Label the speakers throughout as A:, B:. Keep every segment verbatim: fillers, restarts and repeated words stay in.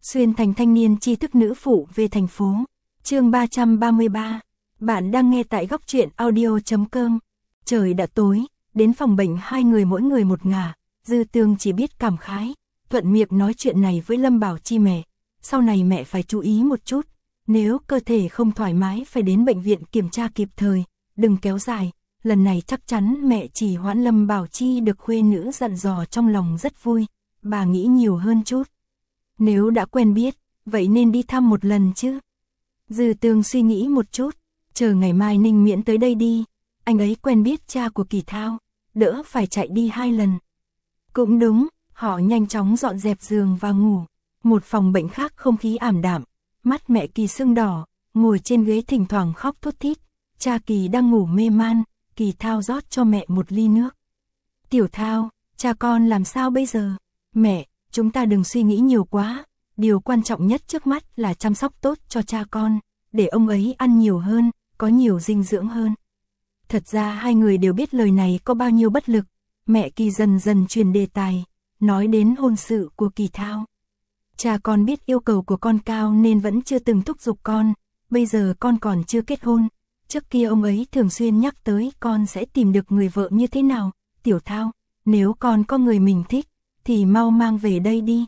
A: Xuyên thành thanh niên tri thức nữ phụ về thành phố. Chương ba trăm ba mươi ba. Bạn đang nghe tại góc truyện audio chấm com. Trời đã tối, đến phòng bệnh hai người mỗi người một ngả, Dư Tương chỉ biết cảm khái, thuận miệng nói chuyện này với Lâm Bảo Chi mẹ. Sau này mẹ phải chú ý một chút, nếu cơ thể không thoải mái phải đến bệnh viện kiểm tra kịp thời, đừng kéo dài. Lần này chắc chắn mẹ chỉ hoãn. Lâm Bảo Chi được khuê nữ dặn dò trong lòng rất vui, bà nghĩ nhiều hơn chút. Nếu đã quen biết, vậy nên đi thăm một lần chứ. Dư Tương suy nghĩ một chút, chờ ngày mai Ninh Miễn tới đây đi, anh ấy quen biết cha của Kỳ Thao, đỡ phải chạy đi hai lần. Cũng đúng, họ nhanh chóng dọn dẹp giường và ngủ. Một phòng bệnh khác không khí ảm đạm, mắt mẹ Kỳ sưng đỏ, ngồi trên ghế thỉnh thoảng khóc thút thít. Cha Kỳ đang ngủ mê man, Kỳ Thao rót cho mẹ một ly nước. Tiểu Thao, cha con làm sao bây giờ? Mẹ, chúng ta đừng suy nghĩ nhiều quá, điều quan trọng nhất trước mắt là chăm sóc tốt cho cha con, để ông ấy ăn nhiều hơn, có nhiều dinh dưỡng hơn. Thật ra hai người đều biết lời này có bao nhiêu bất lực, mẹ Kỳ dần dần chuyển đề tài, nói đến hôn sự của Kỳ Thao. Cha con biết yêu cầu của con cao nên vẫn chưa từng thúc giục con, bây giờ con còn chưa kết hôn. Trước kia ông ấy thường xuyên nhắc tới con sẽ tìm được người vợ như thế nào. Tiểu Thao, nếu con có người mình thích, thì mau mang về đây đi.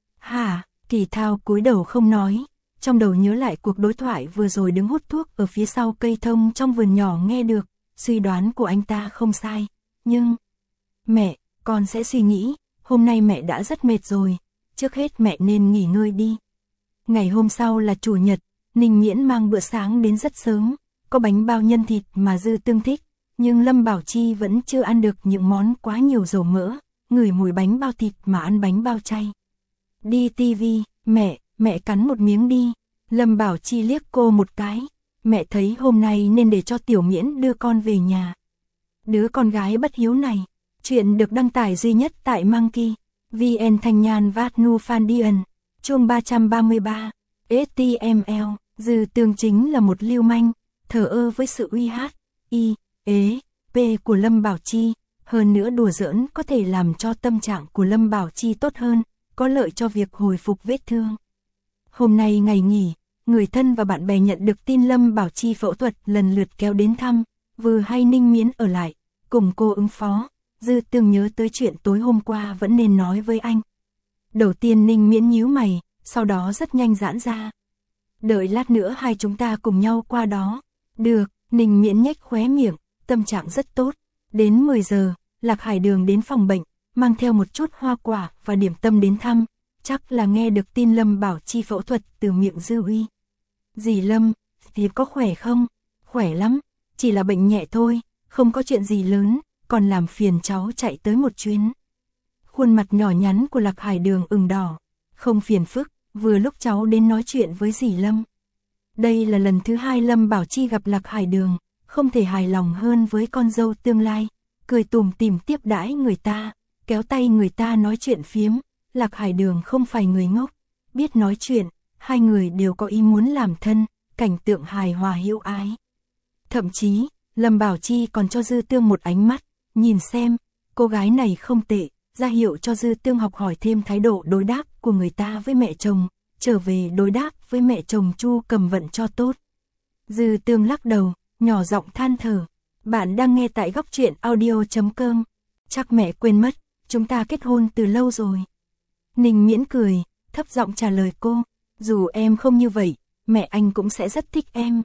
A: Hả? Kỳ Thao cúi đầu không nói, trong đầu nhớ lại cuộc đối thoại vừa rồi đứng hút thuốc ở phía sau cây thông trong vườn nhỏ nghe được, suy đoán của anh ta không sai, nhưng... Mẹ, con sẽ suy nghĩ, hôm nay mẹ đã rất mệt rồi, trước hết mẹ nên nghỉ ngơi đi. Ngày hôm sau là Chủ nhật, Ninh Miễn mang bữa sáng đến rất sớm, có bánh bao nhân thịt mà Dư Tương thích, nhưng Lâm Bảo Chi vẫn chưa ăn được những món quá nhiều dầu mỡ, ngửi mùi bánh bao thịt mà ăn bánh bao chay. Đi tivi, mẹ, mẹ cắn một miếng đi. Lâm Bảo Chi liếc cô một cái, mẹ thấy hôm nay nên để cho Tiểu Miễn đưa con về nhà. Đứa con gái bất hiếu này. Chuyện được đăng tải duy nhất tại Monkey, vê en Thanh Nhan Vát Nu Phan Điền. Chương ba trăm ba mươi ba. ét tê em lờ, Dư Tương chính là một lưu manh, thờ ơ với sự uy hát, y, ế, p của Lâm Bảo Chi, hơn nữa đùa giỡn có thể làm cho tâm trạng của Lâm Bảo Chi tốt hơn, có lợi cho việc hồi phục vết thương. Hôm nay ngày nghỉ, người thân và bạn bè nhận được tin Lâm Bảo Chi phẫu thuật lần lượt kéo đến thăm, vừa hay Ninh Miễn ở lại, cùng cô ứng phó. Dư Tương nhớ tới chuyện tối hôm qua vẫn nên nói với anh. Đầu tiên Ninh Miễn nhíu mày, sau đó rất nhanh giãn ra. Đợi lát nữa hai chúng ta cùng nhau qua đó. Được, Ninh Miễn nhếch khóe miệng, tâm trạng rất tốt. Đến mười giờ, Lạc Hải Đường đến phòng bệnh, mang theo một chút hoa quả và điểm tâm đến thăm, chắc là nghe được tin Lâm Bảo Chi phẫu thuật từ miệng Dư Uy. Dì Lâm, thì có khỏe không? Khỏe lắm, chỉ là bệnh nhẹ thôi, không có chuyện gì lớn, còn làm phiền cháu chạy tới một chuyến. Khuôn mặt nhỏ nhắn của Lạc Hải Đường ửng đỏ, không phiền phức, vừa lúc cháu đến nói chuyện với dì Lâm. Đây là lần thứ hai Lâm Bảo Chi gặp Lạc Hải Đường, không thể hài lòng hơn với con dâu tương lai, cười tủm tỉm tiếp đãi người ta, kéo tay người ta nói chuyện phiếm. Lạc Hải Đường không phải người ngốc, biết nói chuyện, hai người đều có ý muốn làm thân, cảnh tượng hài hòa hữu ái. Thậm chí, Lâm Bảo Chi còn cho Dư Tương một ánh mắt, nhìn xem, cô gái này không tệ, ra hiệu cho Dư Tương học hỏi thêm thái độ đối đáp của người ta với mẹ chồng, trở về đối đáp với mẹ chồng Chu Cầm Vận cho tốt. Dư Tương lắc đầu, nhỏ giọng than thở, bạn đang nghe tại góc truyện audio chấm com. Chắc mẹ quên mất, chúng ta kết hôn từ lâu rồi. Ninh Miễn cười, thấp giọng trả lời cô, dù em không như vậy, mẹ anh cũng sẽ rất thích em.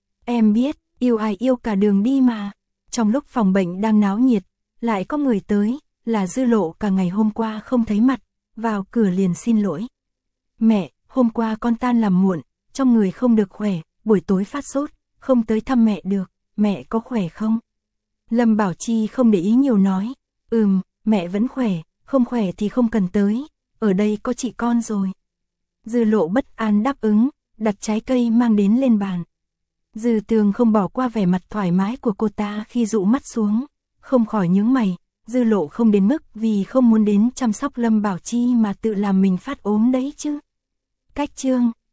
A: Em biết, yêu ai yêu cả đường đi mà. Trong lúc phòng bệnh đang náo nhiệt, lại có người tới, là Dư Lộ cả ngày hôm qua không thấy mặt, vào cửa liền xin lỗi. Mẹ, hôm qua con tan làm muộn, trong người không được khỏe, buổi tối phát sốt, không tới thăm mẹ được, mẹ có khỏe không? Lâm Bảo Chi không để ý nhiều nói, ừm, mẹ vẫn khỏe, không khỏe thì không cần tới, ở đây có chị con rồi. Dư Lộ bất an đáp ứng, đặt trái cây mang đến lên bàn. Dư Tương không bỏ qua vẻ mặt thoải mái của cô ta khi dụ mắt xuống, không khỏi nhướng mày. Dư Lộ không đến mức vì không muốn đến chăm sóc Lâm Bảo Chi mà tự làm mình phát ốm đấy chứ. Cách chương